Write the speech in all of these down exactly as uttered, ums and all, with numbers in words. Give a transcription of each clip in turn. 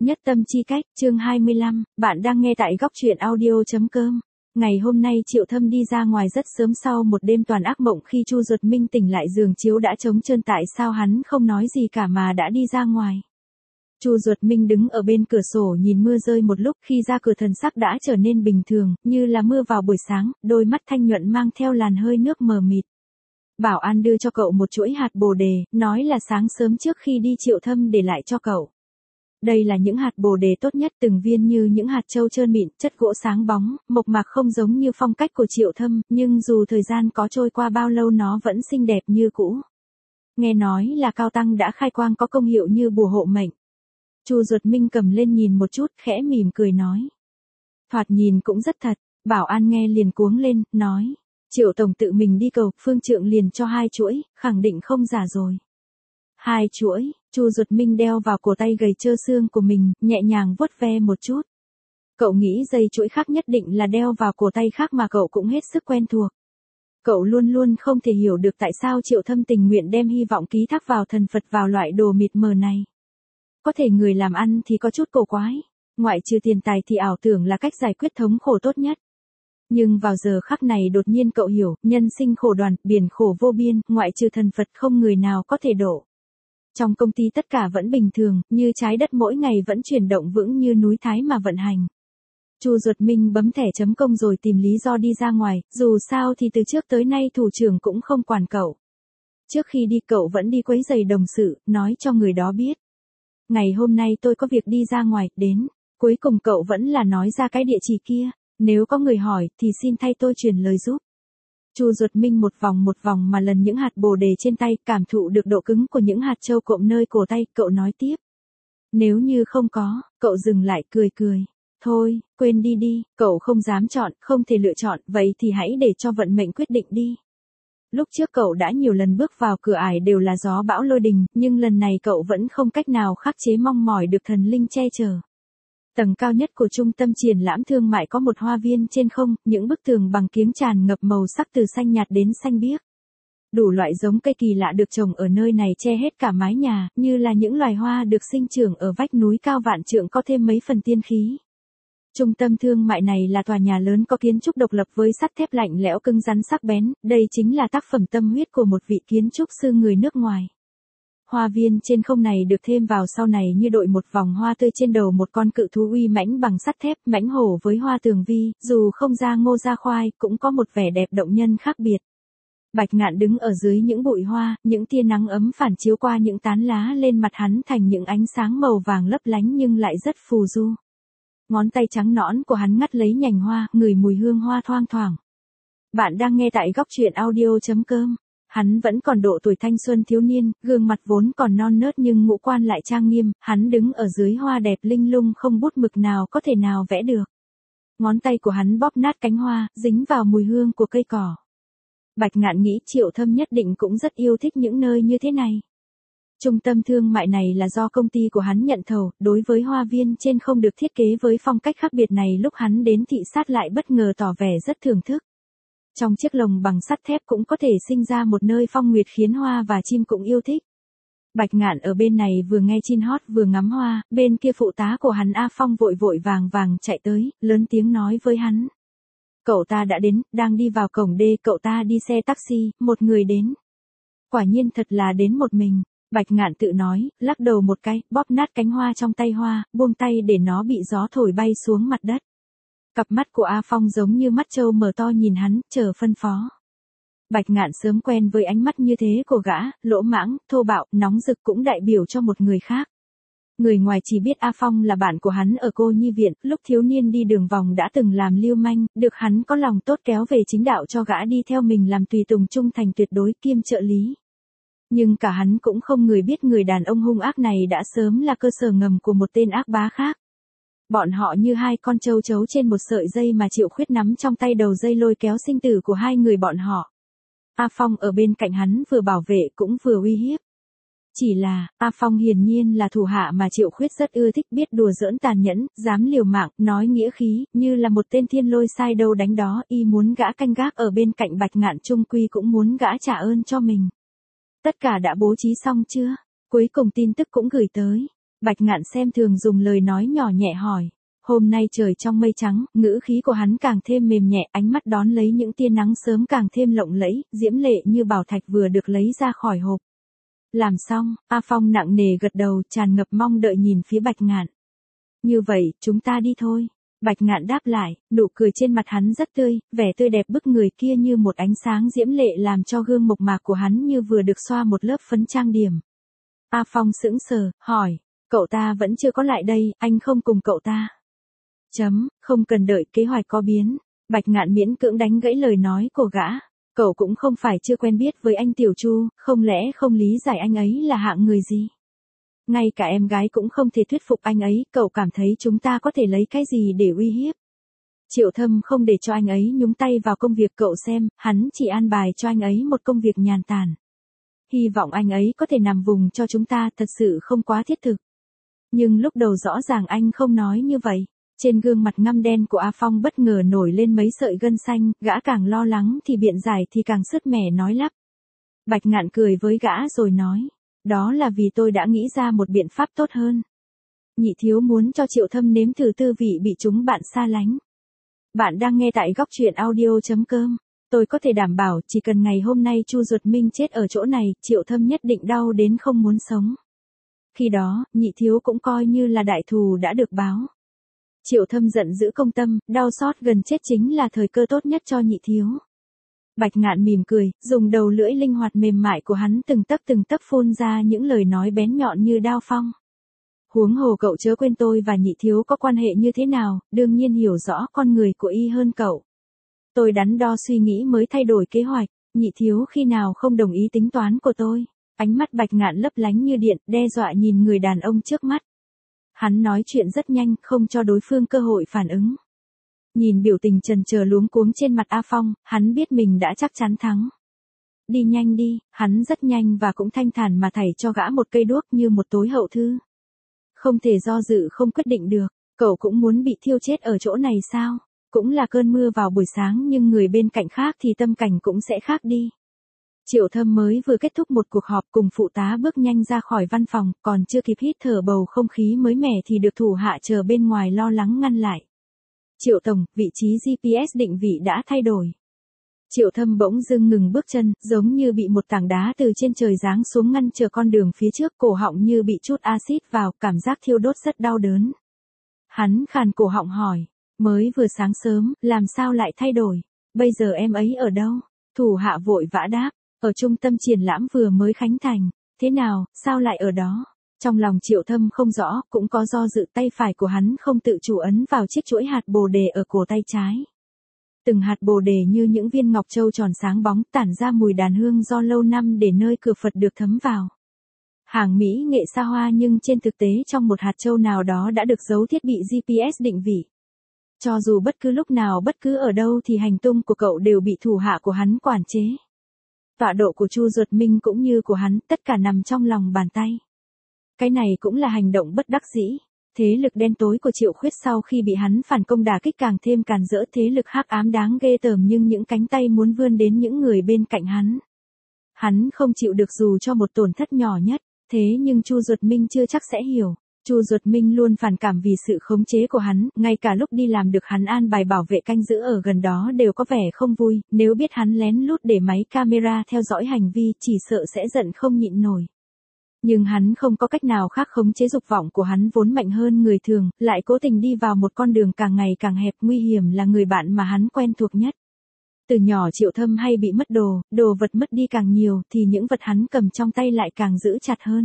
Nhất tâm chi cách, chương hai mươi lăm, bạn đang nghe tại góc truyện audio.com. Ngày hôm nay Triệu Thâm đi ra ngoài rất sớm sau một đêm toàn ác mộng khi Chu Duật Minh tỉnh lại giường chiếu đã trống trơn tại sao hắn không nói gì cả mà đã đi ra ngoài. Chu Duật Minh đứng ở bên cửa sổ nhìn mưa rơi một lúc khi ra cửa thần sắc đã trở nên bình thường, như là mưa vào buổi sáng, đôi mắt thanh nhuận mang theo làn hơi nước mờ mịt. Bảo an đưa cho cậu một chuỗi hạt bồ đề, nói là sáng sớm trước khi đi Triệu Thâm để lại cho cậu. Đây là những hạt bồ đề tốt nhất, từng viên như những hạt châu trơn mịn, chất gỗ sáng bóng, mộc mạc không giống như phong cách của Triệu Thâm, nhưng dù thời gian có trôi qua bao lâu nó vẫn xinh đẹp như cũ. Nghe nói là cao tăng đã khai quang có công hiệu như bùa hộ mệnh. Chu Duật Minh cầm lên nhìn một chút, khẽ mỉm cười nói. Thoạt nhìn cũng rất thật, bảo an nghe liền cuống lên, nói. Triệu tổng tự mình đi cầu, phương trượng liền cho hai chuỗi, khẳng định không giả rồi. Hai chuỗi, Chu Duật Minh đeo vào cổ tay gầy trơ xương của mình, nhẹ nhàng vuốt ve một chút. Cậu nghĩ dây chuỗi khác nhất định là đeo vào cổ tay khác mà cậu cũng hết sức quen thuộc. Cậu luôn luôn không thể hiểu được tại sao Triệu Thâm tình nguyện đem hy vọng ký thác vào thần Phật vào loại đồ mịt mờ này. Có thể người làm ăn thì có chút cổ quái, ngoại trừ tiền tài thì ảo tưởng là cách giải quyết thống khổ tốt nhất. Nhưng vào giờ khắc này đột nhiên cậu hiểu, nhân sinh khổ đoàn, biển khổ vô biên, ngoại trừ thần Phật không người nào có thể độ. Trong công ty tất cả vẫn bình thường, như trái đất mỗi ngày vẫn chuyển động vững như núi Thái mà vận hành. Chu Duật Minh bấm thẻ chấm công rồi tìm lý do đi ra ngoài, dù sao thì từ trước tới nay thủ trưởng cũng không quản cậu. Trước khi đi cậu vẫn đi quấy rầy đồng sự, nói cho người đó biết. Ngày hôm nay tôi có việc đi ra ngoài, đến. Cuối cùng cậu vẫn là nói ra cái địa chỉ kia. Nếu có người hỏi thì xin thay tôi truyền lời giúp. Chu Duật Minh một vòng một vòng mà lần những hạt bồ đề trên tay, cảm thụ được độ cứng của những hạt châu cộm nơi cổ tay, cậu nói tiếp. Nếu như không có, cậu dừng lại cười cười. Thôi, quên đi đi, cậu không dám chọn, không thể lựa chọn, vậy thì hãy để cho vận mệnh quyết định đi. Lúc trước cậu đã nhiều lần bước vào cửa ải đều là gió bão lôi đình, nhưng lần này cậu vẫn không cách nào khắc chế mong mỏi được thần linh che chở. Tầng cao nhất của trung tâm triển lãm thương mại có một hoa viên trên không, những bức tường bằng kiếng tràn ngập màu sắc từ xanh nhạt đến xanh biếc. Đủ loại giống cây kỳ lạ được trồng ở nơi này che hết cả mái nhà, như là những loài hoa được sinh trưởng ở vách núi cao vạn trượng có thêm mấy phần tiên khí. Trung tâm thương mại này là tòa nhà lớn có kiến trúc độc lập với sắt thép lạnh lẽo cứng rắn sắc bén, đây chính là tác phẩm tâm huyết của một vị kiến trúc sư người nước ngoài. Hoa viên trên không này được thêm vào sau này như đội một vòng hoa tươi trên đầu một con cự thú uy mãnh bằng sắt thép, mãnh hổ với hoa tường vi, dù không ra ngô ra khoai, cũng có một vẻ đẹp động nhân khác biệt. Bạch Ngạn đứng ở dưới những bụi hoa, những tia nắng ấm phản chiếu qua những tán lá lên mặt hắn thành những ánh sáng màu vàng lấp lánh nhưng lại rất phù du. Ngón tay trắng nõn của hắn ngắt lấy nhành hoa, ngửi mùi hương hoa thoang thoảng. Bạn đang nghe tại góc truyện audio.com. Hắn vẫn còn độ tuổi thanh xuân thiếu niên, gương mặt vốn còn non nớt nhưng ngũ quan lại trang nghiêm, hắn đứng ở dưới hoa đẹp linh lung không bút mực nào có thể nào vẽ được. Ngón tay của hắn bóp nát cánh hoa, dính vào mùi hương của cây cỏ. Bạch Ngạn nghĩ Triệu Thâm nhất định cũng rất yêu thích những nơi như thế này. Trung tâm thương mại này là do công ty của hắn nhận thầu, đối với hoa viên trên không được thiết kế với phong cách khác biệt này lúc hắn đến thị sát lại bất ngờ tỏ vẻ rất thưởng thức. Trong chiếc lồng bằng sắt thép cũng có thể sinh ra một nơi phong nguyệt khiến hoa và chim cũng yêu thích. Bạch Ngạn ở bên này vừa nghe chin hót vừa ngắm hoa, bên kia phụ tá của hắn A Phong vội vội vàng vàng chạy tới, lớn tiếng nói với hắn. Cậu ta đã đến, đang đi vào cổng đê, cậu ta đi xe taxi, một người đến. Quả nhiên thật là đến một mình. Bạch Ngạn tự nói, lắc đầu một cái, bóp nát cánh hoa trong tay hoa, buông tay để nó bị gió thổi bay xuống mặt đất. Cặp mắt của A Phong giống như mắt trâu mở to nhìn hắn, chờ phân phó. Bạch Ngạn sớm quen với ánh mắt như thế của gã, lỗ mãng, thô bạo, nóng rực cũng đại biểu cho một người khác. Người ngoài chỉ biết A Phong là bạn của hắn ở cô nhi viện, lúc thiếu niên đi đường vòng đã từng làm lưu manh, được hắn có lòng tốt kéo về chính đạo cho gã đi theo mình làm tùy tùng trung thành tuyệt đối kiêm trợ lý. Nhưng cả hắn cũng không người biết người đàn ông hung ác này đã sớm là cơ sở ngầm của một tên ác bá khác. Bọn họ như hai con trâu trấu trên một sợi dây mà Triệu Khuyết nắm trong tay đầu dây lôi kéo sinh tử của hai người bọn họ. A Phong ở bên cạnh hắn vừa bảo vệ cũng vừa uy hiếp. Chỉ là, A Phong hiển nhiên là thủ hạ mà Triệu Khuyết rất ưa thích, biết đùa giỡn tàn nhẫn, dám liều mạng, nói nghĩa khí, như là một tên thiên lôi sai đâu đánh đó, y muốn gã canh gác ở bên cạnh Bạch Ngạn trung quy cũng muốn gã trả ơn cho mình. Tất cả đã bố trí xong chưa? Cuối cùng tin tức cũng gửi tới. Bạch Ngạn xem thường dùng lời nói nhỏ nhẹ hỏi. Hôm nay trời trong mây trắng, ngữ khí của hắn càng thêm mềm nhẹ, ánh mắt đón lấy những tia nắng sớm càng thêm lộng lẫy, diễm lệ như bảo thạch vừa được lấy ra khỏi hộp. Làm xong, A Phong nặng nề gật đầu, tràn ngập mong đợi nhìn phía Bạch Ngạn. Như vậy, chúng ta đi thôi. Bạch Ngạn đáp lại, nụ cười trên mặt hắn rất tươi, vẻ tươi đẹp bức người kia như một ánh sáng diễm lệ làm cho gương mộc mạc của hắn như vừa được xoa một lớp phấn trang điểm. A Phong sững sờ, hỏi, cậu ta vẫn chưa có lại đây, anh không cùng cậu ta. Chấm, không cần đợi, kế hoạch có biến. Bạch Ngạn miễn cưỡng đánh gãy lời nói của gã. Cậu cũng không phải chưa quen biết với anh Tiểu Chu, không lẽ không lý giải anh ấy là hạng người gì? Ngay cả em gái cũng không thể thuyết phục anh ấy, cậu cảm thấy chúng ta có thể lấy cái gì để uy hiếp? Triệu Thâm không để cho anh ấy nhúng tay vào công việc cậu xem, hắn chỉ an bài cho anh ấy một công việc nhàn tản. Hy vọng anh ấy có thể nằm vùng cho chúng ta, thật sự không quá thiết thực. Nhưng lúc đầu rõ ràng anh không nói như vậy. Trên gương mặt ngăm đen của A Phong bất ngờ nổi lên mấy sợi gân xanh, gã càng lo lắng thì biện giải thì càng sứt mẻ nói lắp. Bạch Ngạn cười với gã rồi nói, đó là vì tôi đã nghĩ ra một biện pháp tốt hơn. Nhị thiếu muốn cho Triệu Thâm nếm thử tư vị bị chúng bạn xa lánh. Bạn đang nghe tại góc truyện audio chấm com. Tôi có thể đảm bảo chỉ cần ngày hôm nay Chu Duật Minh chết ở chỗ này, Triệu Thâm nhất định đau đến không muốn sống. Khi đó, nhị thiếu cũng coi như là đại thù đã được báo. Triệu Thâm giận giữ công tâm, đau xót gần chết chính là thời cơ tốt nhất cho nhị thiếu. Bạch Ngạn mỉm cười, dùng đầu lưỡi linh hoạt mềm mại của hắn từng tấc từng tấc phun ra những lời nói bén nhọn như đao phong. Huống hồ cậu chớ quên tôi và nhị thiếu có quan hệ như thế nào, đương nhiên hiểu rõ con người của y hơn cậu. Tôi đắn đo suy nghĩ mới thay đổi kế hoạch, nhị thiếu khi nào không đồng ý tính toán của tôi. Ánh mắt Bạch Ngạn lấp lánh như điện, đe dọa nhìn người đàn ông trước mắt. Hắn nói chuyện rất nhanh, không cho đối phương cơ hội phản ứng. Nhìn biểu tình chần chờ luống cuống trên mặt A Phong, hắn biết mình đã chắc chắn thắng. Đi nhanh đi, hắn rất nhanh và cũng thanh thản mà thảy cho gã một cây đuốc như một tối hậu thư. Không thể do dự không quyết định được, cậu cũng muốn bị thiêu chết ở chỗ này sao? Cũng là cơn mưa vào buổi sáng nhưng người bên cạnh khác thì tâm cảnh cũng sẽ khác đi. Triệu Thâm mới vừa kết thúc một cuộc họp cùng phụ tá bước nhanh ra khỏi văn phòng, còn chưa kịp hít thở bầu không khí mới mẻ thì được thủ hạ chờ bên ngoài lo lắng ngăn lại. Triệu Tổng, vị trí giê pê ét định vị đã thay đổi. Triệu Thâm bỗng dưng ngừng bước chân, giống như bị một tảng đá từ trên trời giáng xuống ngăn trở con đường phía trước, cổ họng như bị chút axit vào, cảm giác thiêu đốt rất đau đớn. Hắn khàn cổ họng hỏi, mới vừa sáng sớm, làm sao lại thay đổi? Bây giờ em ấy ở đâu? Thủ hạ vội vã đáp, ở trung tâm triển lãm vừa mới khánh thành. Thế nào, sao lại ở đó? Trong lòng Triệu Thâm không rõ, cũng có do dự, tay phải của hắn không tự chủ ấn vào chiếc chuỗi hạt bồ đề ở cổ tay trái. Từng hạt bồ đề như những viên ngọc châu tròn sáng bóng, tản ra mùi đàn hương do lâu năm để nơi cửa Phật được thấm vào. Hàng mỹ nghệ xa hoa nhưng trên thực tế trong một hạt châu nào đó đã được giấu thiết bị giê pê ét định vị. Cho dù bất cứ lúc nào bất cứ ở đâu thì hành tung của cậu đều bị thủ hạ của hắn quản chế. Tọa độ của Chu Duật Minh cũng như của hắn, tất cả nằm trong lòng bàn tay. Cái này cũng là hành động bất đắc dĩ. Thế lực đen tối của Triệu Khuyết sau khi bị hắn phản công đả kích càng thêm càn rỡ, thế lực hắc ám đáng ghê tởm nhưng những cánh tay muốn vươn đến những người bên cạnh hắn. Hắn không chịu được dù cho một tổn thất nhỏ nhất, thế nhưng Chu Duật Minh chưa chắc sẽ hiểu. Chu Duật Minh luôn phản cảm vì sự khống chế của hắn, ngay cả lúc đi làm được hắn an bài bảo vệ canh giữ ở gần đó đều có vẻ không vui, nếu biết hắn lén lút để máy camera theo dõi hành vi chỉ sợ sẽ giận không nhịn nổi. Nhưng hắn không có cách nào khác, khống chế dục vọng của hắn vốn mạnh hơn người thường, lại cố tình đi vào một con đường càng ngày càng hẹp, nguy hiểm là người bạn mà hắn quen thuộc nhất. Từ nhỏ Triệu Thâm hay bị mất đồ, đồ vật mất đi càng nhiều thì những vật hắn cầm trong tay lại càng giữ chặt hơn.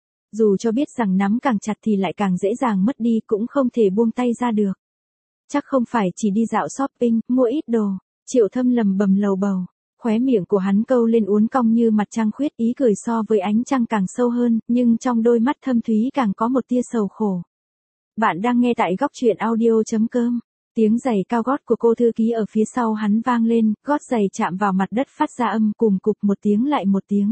Dù cho biết rằng nắm càng chặt thì lại càng dễ dàng mất đi, cũng không thể buông tay ra được. Chắc không phải chỉ đi dạo shopping, mua ít đồ. Triệu Thâm lầm bầm lầu bầu. Khóe miệng của hắn câu lên uốn cong như mặt trăng khuyết, ý cười so với ánh trăng càng sâu hơn, nhưng trong đôi mắt thâm thúy càng có một tia sầu khổ. Bạn đang nghe tại góc truyện audio chấm com. Tiếng giày cao gót của cô thư ký ở phía sau hắn vang lên, gót giày chạm vào mặt đất phát ra âm cùm cụp một tiếng lại một tiếng.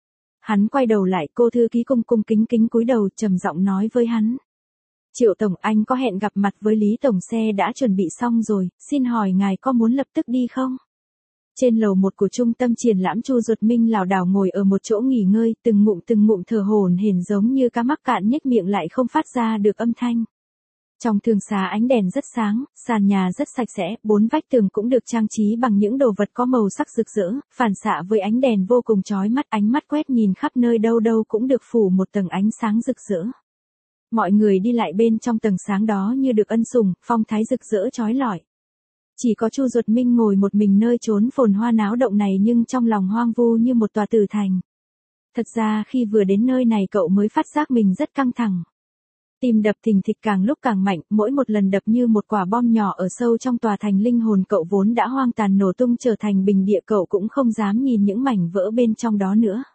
Hắn quay đầu lại, cô thư ký cung cung kính kính cúi đầu trầm giọng nói với hắn. Triệu Tổng, anh có hẹn gặp mặt với Lý Tổng, xe đã chuẩn bị xong rồi, xin hỏi ngài có muốn lập tức đi không? Trên lầu một của trung tâm triển lãm, Chu Duật Minh lảo đảo ngồi ở một chỗ nghỉ ngơi, từng ngụm từng ngụm thở hổn hển giống như cá mắc cạn nhếch miệng lại không phát ra được âm thanh. Trong thương xá ánh đèn rất sáng, sàn nhà rất sạch sẽ, bốn vách tường cũng được trang trí bằng những đồ vật có màu sắc rực rỡ, phản xạ với ánh đèn vô cùng chói mắt, ánh mắt quét nhìn khắp nơi, đâu đâu cũng được phủ một tầng ánh sáng rực rỡ. Mọi người đi lại bên trong tầng sáng đó như được ân sủng, phong thái rực rỡ chói lọi. Chỉ có Chu Duật Minh ngồi một mình nơi chốn phồn hoa náo động này, nhưng trong lòng hoang vu như một tòa tử thành. Thật ra khi vừa đến nơi này cậu mới phát giác mình rất căng thẳng. Tim đập thình thịch càng lúc càng mạnh, mỗi một lần đập như một quả bom nhỏ ở sâu trong tòa thành, linh hồn cậu vốn đã hoang tàn nổ tung trở thành bình địa, cậu cũng không dám nhìn những mảnh vỡ bên trong đó nữa.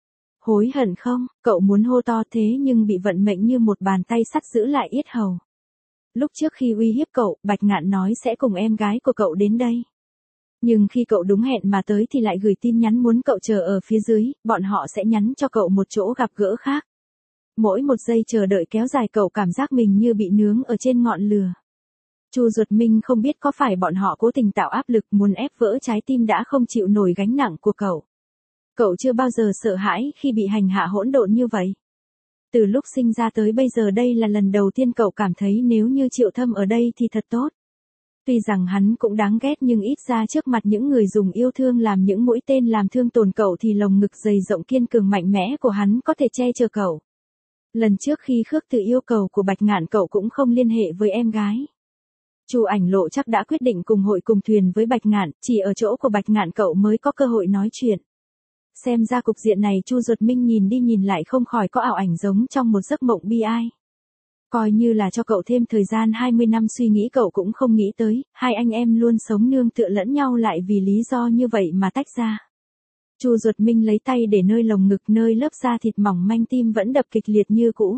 Hối hận không? Cậu muốn hô to thế nhưng bị vận mệnh như một bàn tay sắt giữ lại yết hầu. Lúc trước khi uy hiếp cậu, Bạch Ngạn nói sẽ cùng em gái của cậu đến đây. Nhưng khi cậu đúng hẹn mà tới thì lại gửi tin nhắn muốn cậu chờ ở phía dưới, bọn họ sẽ nhắn cho cậu một chỗ gặp gỡ khác. Mỗi một giây chờ đợi kéo dài, cậu cảm giác mình như bị nướng ở trên ngọn lửa. Chu Duật Minh không biết có phải bọn họ cố tình tạo áp lực muốn ép vỡ trái tim đã không chịu nổi gánh nặng của cậu. Cậu chưa bao giờ sợ hãi khi bị hành hạ hỗn độn như vậy. Từ lúc sinh ra tới bây giờ đây là lần đầu tiên cậu cảm thấy nếu như Triệu Thâm ở đây thì thật tốt. Tuy rằng hắn cũng đáng ghét nhưng ít ra trước mặt những người dùng yêu thương làm những mũi tên làm thương tổn cậu thì lồng ngực dày rộng kiên cường mạnh mẽ của hắn có thể che chở cậu. Lần trước khi khước từ yêu cầu của Bạch Ngạn cậu cũng không liên hệ với em gái. Chu Ảnh Lộ chắc đã quyết định cùng hội cùng thuyền với Bạch Ngạn, chỉ ở chỗ của Bạch Ngạn cậu mới có cơ hội nói chuyện. Xem ra cục diện này Chu Duật Minh nhìn đi nhìn lại không khỏi có ảo ảnh giống trong một giấc mộng bi ai. Coi như là cho cậu thêm thời gian hai mươi năm suy nghĩ, cậu cũng không nghĩ tới, hai anh em luôn sống nương tựa lẫn nhau lại vì lý do như vậy mà tách ra. Chu Duật Minh lấy tay để nơi lồng ngực, nơi lớp da thịt mỏng manh, tim vẫn đập kịch liệt như cũ.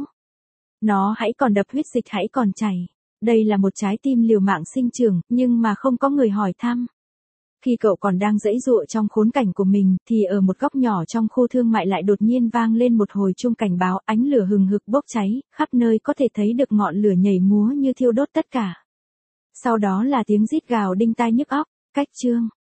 Nó hãy còn đập, huyết dịch hãy còn chảy. Đây là một trái tim liều mạng sinh trưởng, nhưng mà không có người hỏi thăm. Khi cậu còn đang giãy giụa trong khốn cảnh của mình, thì ở một góc nhỏ trong khu thương mại lại đột nhiên vang lên một hồi chuông cảnh báo, ánh lửa hừng hực bốc cháy, khắp nơi có thể thấy được ngọn lửa nhảy múa như thiêu đốt tất cả. Sau đó là tiếng rít gào đinh tai nhức óc, cách chương.